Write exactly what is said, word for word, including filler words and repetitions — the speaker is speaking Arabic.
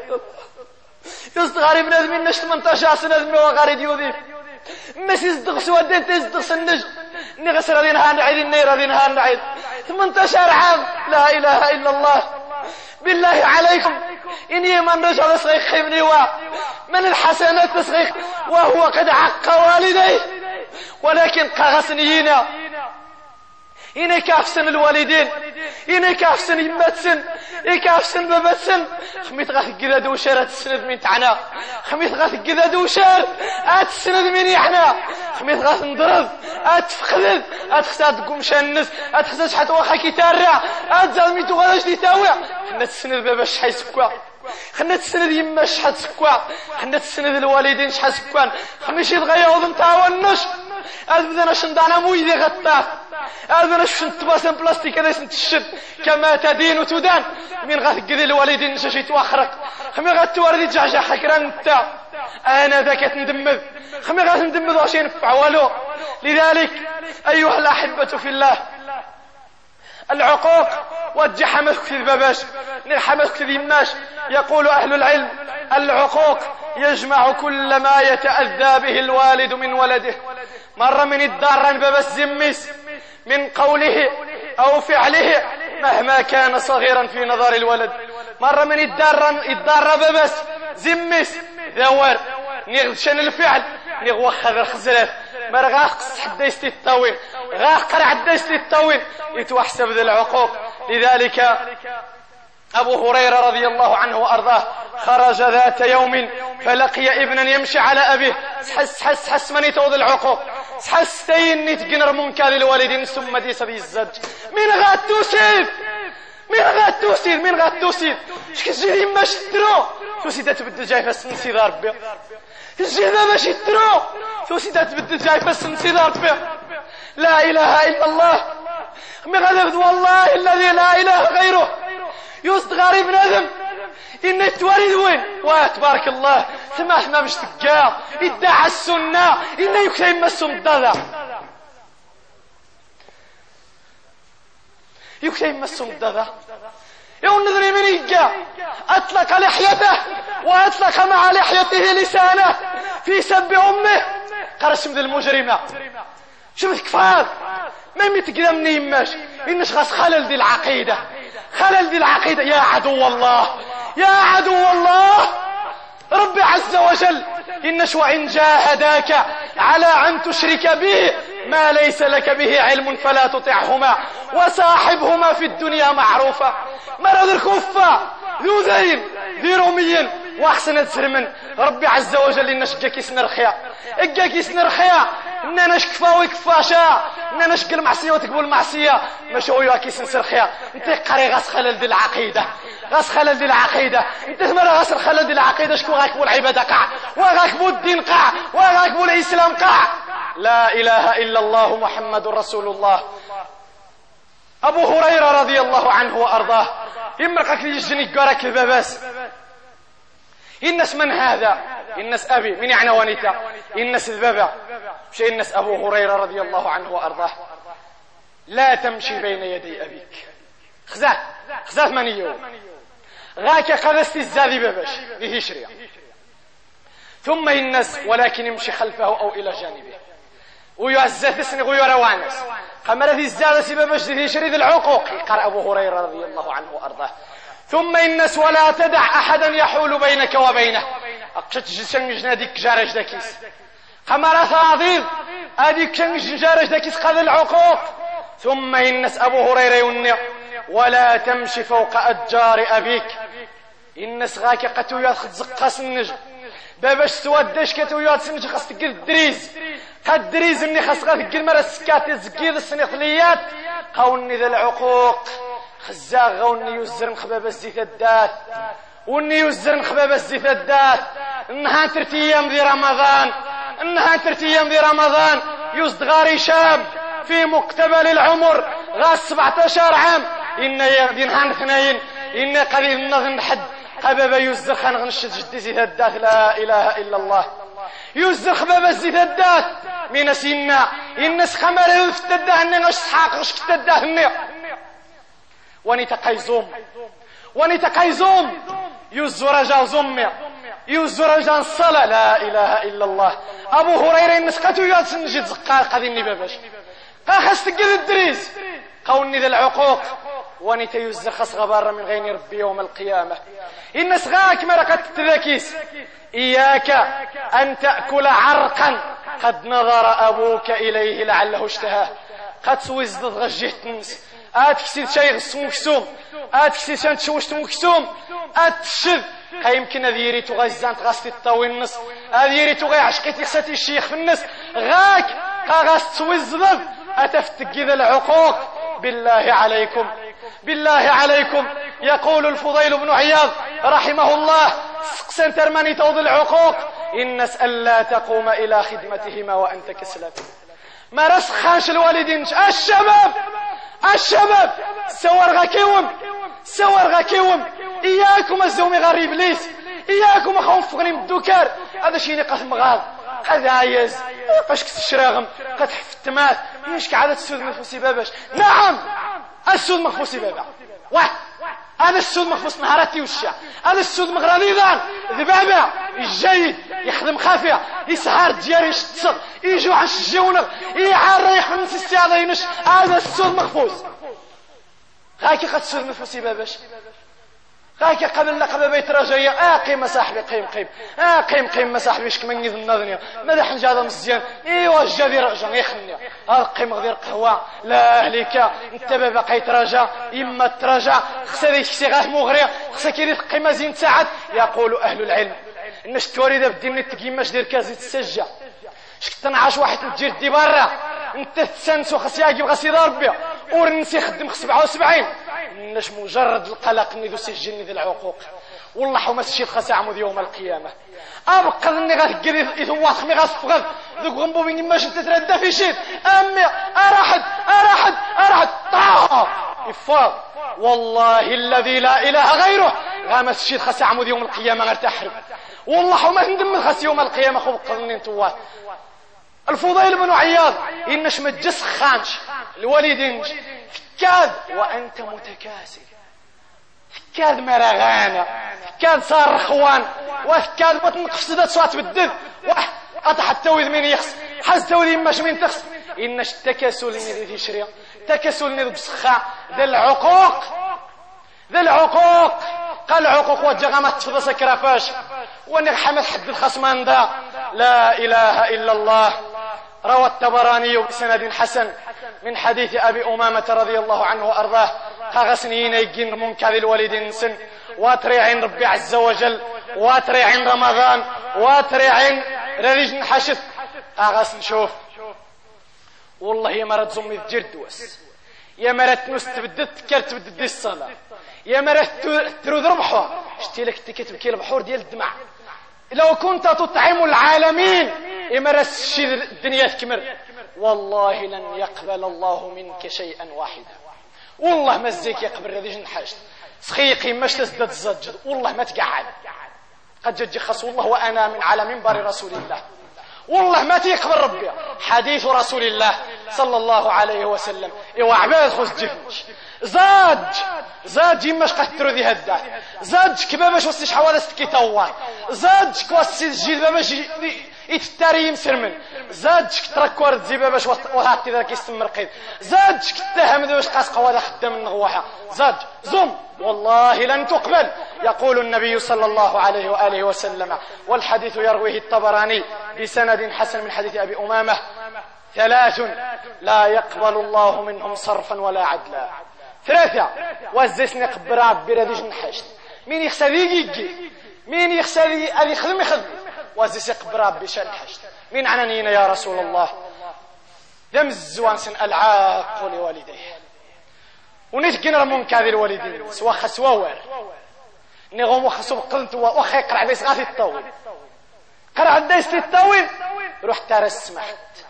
يصدغاري بنادم الناس ثمنطاش سنة ذمي وغاري يوظف ما سيصدق سوى دين تيصدق سنج نغسر غادي نهار نعيد النير غادي نهار نعيد ثمنطاش عام. لا إله إلا الله. بالله عليكم إني من رجع صغير خيبني من الحسنات صغير وهو قد عق والديه ولكن قاغسنينا إني كافسن الوالدين إني كافسن يماتسن إني كافسن باباتسن خميت غاث قذاد وشار هتسند من تعنا خميت غاث قذاد وشار هتسند من يحنا خميت غاث نضرب هتفخذ هتخساد قمشان الناس هتخساد حتى واخا كيتارع هتزالميتو غاداش دي تاوع خنا تسند بابا شحال سكوا خنا تسند يما شحال سكوا خنا تسند الوالدين شحال سكوان خميش يتغيروا نتعاونوش أذبنا شندانا مويدي غطاف أذبنا شنت باسن بلاستيك هذا سنتشد كما تدين وتدان من غاث قذي الوالدين نشاشي توخرق خمي غاث توردي جعجع حكران نتا أنا ذاك تندمذ خمي غاث ندمذ واشي نفع والو. لذلك أيها الأحبة في الله العقوق وجه حمسك في الباباش حمسك في اليماش. يقول أهل العلم العقوق يجمع كل ما يتأذى به الوالد من ولده. مرة من الدار باباس زميس من قوله أو فعله مهما كان صغيرا في نظر الولد. مرة من الدار الدار باباس زميس ذوار نغشن الفعل نغوخذ الخزلاف ما رغاق حتى يستي الطويل غاق قرع حتى يستي الطويل يتوحسب ذي العقوق. لذلك أبو هريرة رضي الله عنه وأرضاه خرج ذات يوم فلقي ابنا يمشي على أبيه حس حس حس من يتوض العقوق حس تين يتقنر منك للوالدين ثم دي سبي الزج من غاد توسيد من غاد توسيد من غاد توسيد شكزيدي ما شترو توسيدة تبدل جاي فاسم سيدة ربي الجهدة ما شترو توسيدة تبدل جاي فاسم سيدة ربي. لا إله إلا الله. من غاد والله الذي لا إله غيره يوسط غريب نادم إن التوارد وين وتبارك الله سماح ما مش تقع ادعى السنة إن يكتب مسهم الضذع يكتب مسهم الضذع يوم نظري من يقع أطلق لحيته وأطلق مع لحيته لسانه في سب أمه قرش من المجرمة شوف كفار ما يتقدمني يماش إنش غاس خلل دي العقيدة خلل دي العقيدة. يا عدو الله يا عدو الله رب عز وجل إنش وإن جاهداك على أن تشرك به ما ليس لك به علم فلا تطعهما وصاحبهما في الدنيا معروفة. مرض الكفة ذو ذين ذي رومي واحسن تسرمن ربي عز وجل إنش جاكيس نرخيا اجاكيس نرخيا إننا نشكفا ويكفاشا إننا نشكل معصية وتقبل معصية مش هو ياكيس نسرخيا. انت قري غاس خلل دي العقيدة غاس خلل دي العقيدة انت ثمرة غاس خلل دي العقيدة شكو غاكبو العبادة قاع وغاكبو الدين قاع وغاكبو الإسلام قاع. لا إله إلا الله محمد رسول الله. أبو هريرة رضي الله عنه وأرضاه يمرقك يجني قارك الباباس الناس من هذا الناس أبي من يعني ونيتا الناس البابا مش الناس أبو هريرة رضي الله عنه وأرضاه. لا تمشي بين يدي أبيك خزات خزات من يوم غاك قدست الزاذي باباش به شريع ثم الناس ولكن يمشي خلفه أو إلى جانبه ويعزث اسنغ ويروانس قمر ذي الزاذي سباباش ذي شريد العقوق قال أبو هريرة رضي الله عنه وأرضاه. ثم الناس ولا تدع أحدا يحول بينك وبينه أقشت جسنج ناديك جارج داكيس قمر ثاضيب أديك شنج جارج داكيس قال العقوق. ثم الناس أبو هريرة ينع ولا تمشي فوق أتجار أبيك الناس غاك قتويات خد زقاس النجم باباش سوادش كتويات سنج خاص تقل الدريز قد دريز مني خاص غاك تقل مرة السكات الزقيد السنخليات قوني ذا العقوق خزاغ غوني يوزرن خباب الزيت الدات وني يوزرن خباب الزيت الدات انها ترتيام ذي رمضان انها ترتيام ذي رمضان يوزد غاري شاب في مقتبل العمر غاس سبعة عشر عام إن ينهان اثنين إن قليل النظن حد قبابا يوزر خان غنشد جد زيت الدات. لا إله إلا الله. يوزر خباب الزيت الدات من سينا الناس خمر يوزر الدات اني غش غش الدات اني وني تقيزوم وني تقيزوم يزرجا زمي يزرجا الصلاة لا إله إلا الله. أبو هريرة النسقة ينجد زقار قديني باباش قا خاص تقل الدريس قوني ذا العقوق واني تيزر خاص غبار من غير ربي يوم القيامة. إن سغاك مرقة التذاكيس إياك أن تأكل عرقا قد نظر أبوك إليه لعله اشتهاه. قد سويز ضد غجيه تنس أتكسيد شيء غسو مكسوم أتكسيد شان تشوشت مكسوم أتشذ يمكن أذيري تغزان تغستي الطاوي النص أذيري تغي عشقيتي خساتي الشيخ في النص غاك قاغاس سويز ضد أتفتق ذا العقوق. بالله عليكم بالله عليكم يقول الفضيل بن عياض رحمه الله سقسن ترماني توض العقوق إن نسأل لا تقوم إلى خدمتهما وأنت كسلت. ما رسخانش الوالدين الشباب الشباب سوار غاكيوم سوار غاكيوم إياكم الزومي غريب ليس إياكم أخوهم فغني من الدكار هذا شيء نقاط مغاض قد عايز فاش كس الشراغم قد حفت مات يشك عادة السود مخفوسي باباش. نعم السود مخفوسي بابا واحد هذا السود مخفوص نهاراتي والشا هذا السود مغرضيضان ذبابة الجيد يخدم خافية يسهر دياري يشتصر يجو عن الجونغ يعار يحمس السيادة ينش هذا السود مخفوص. غاكي قد السود مخفوسي باباش غاكي قبل لقب بيت رجايا اه قيم صاحبي قيم قيم اه قيم قيم صاحبي شك من يذن نظنيا ماذا حنجا مزيان ايوا جادي رجا يخني ها قيم غير قهوه لا اهليك انت بقيت رجا اما ترجع خسري شي غاه مغري خصك يدير قيمه زين ساعات. يقول اهل العلم ان شتوري داب دير نتكيماش دير كازي تسجع شكت نعاش واحد تجير دي برا انت تسنسو خص ياكي بغا سي ربي ورنسي خدم سبعة وسبعين نش مجرد القلق ندو سجلني ذي العقوق والله حما الشيء خاص يعمد يوم القيامة. أبقى ذني غتقري إذا واخمي غصفغذ ذوك غنبو بيني ماش تتردى في شيء أمي أرحد أرحد أرحد طاها إفاض والله الذي لا إله غيره غامس الشيء خاص يعمد يوم القيامة غير تحرم والله حما ندم خاص يوم القيامة خو قذني انتوات. الفضيل بن عياض إنش متجس خانش الوالدين فكاد وأنت متكاسل فكاد مرغانا فكاد صار رخوان وفكاد بطنقف سدات صوات بالدذ وقطع التوذ من يخص حز توذي ماش من تخص إنش تكاسل ذي شريع تكاسل ذي بسخاء ذي العقوق ذي العقوق قال عقوق وجغمت تفضل سكرافاش وانك حمد حد الخصمان ذا لا إله إلا الله. روى الطبراني بسند حسن من حديث أبي أمامة رضي الله عنه وأرضاه قاغسنين يجين منكر الوالدين سن واتري عين ربي عز وجل واتري عين رمضان واتري عين رجل حشث قاغس نشوف والله يا مرات زمي تجرد وس يا مرات نستبدت كرت بدي الصلاة يا مرات ترود ربحها اشتي لك تكتب كيل بحور ديال الدمع لو كنت تطعم العالمين إمرس الشي الدنيا تكمر والله لن يقبل الله منك شيئا واحدا. والله ما الزيك يقبل رذيج نحاجت سخيقي مش تزدد الزجر والله ما تقعد قد جدي خص والله وأنا من على منبر رسول الله والله ما تيقبل ربي حديث رسول الله صلى الله عليه وسلم إيوا عباد خص جفنش زاج زاج يماش قترو ذي هدا زاج كباباش وسيش حوالس كيتوار زاج كوسيس جيل باباش يتتاري يمسرمن زاج كتركور تزيبا باش وهاتي ذاك يستمر قيد زاج كتهم ذا باش قاس قوالا خدام النغوحة زاج زم والله لن تقبل. يقول النبي صلى الله عليه وآله وسلم والحديث يرويه الطبراني بسند حسن من حديث أبي أمامة ثلاث لا يقبل الله منهم صرفا ولا عدلا. ثلاثة وزسني قبرا برديج نحشت مين يخسى يجي مين يخسى اللي يخدم يخدم وزيس قبرا بشان نحشت مين عنانينا يا رسول الله ذم الزوان سن العاق لوالديه ونتقن رمون كاذي الوالدين سوا خسواوار نغم وخسوا قلت وخي قرع ديس غاثي الطاوين قرع ديس الطاوين روح تارس سمحت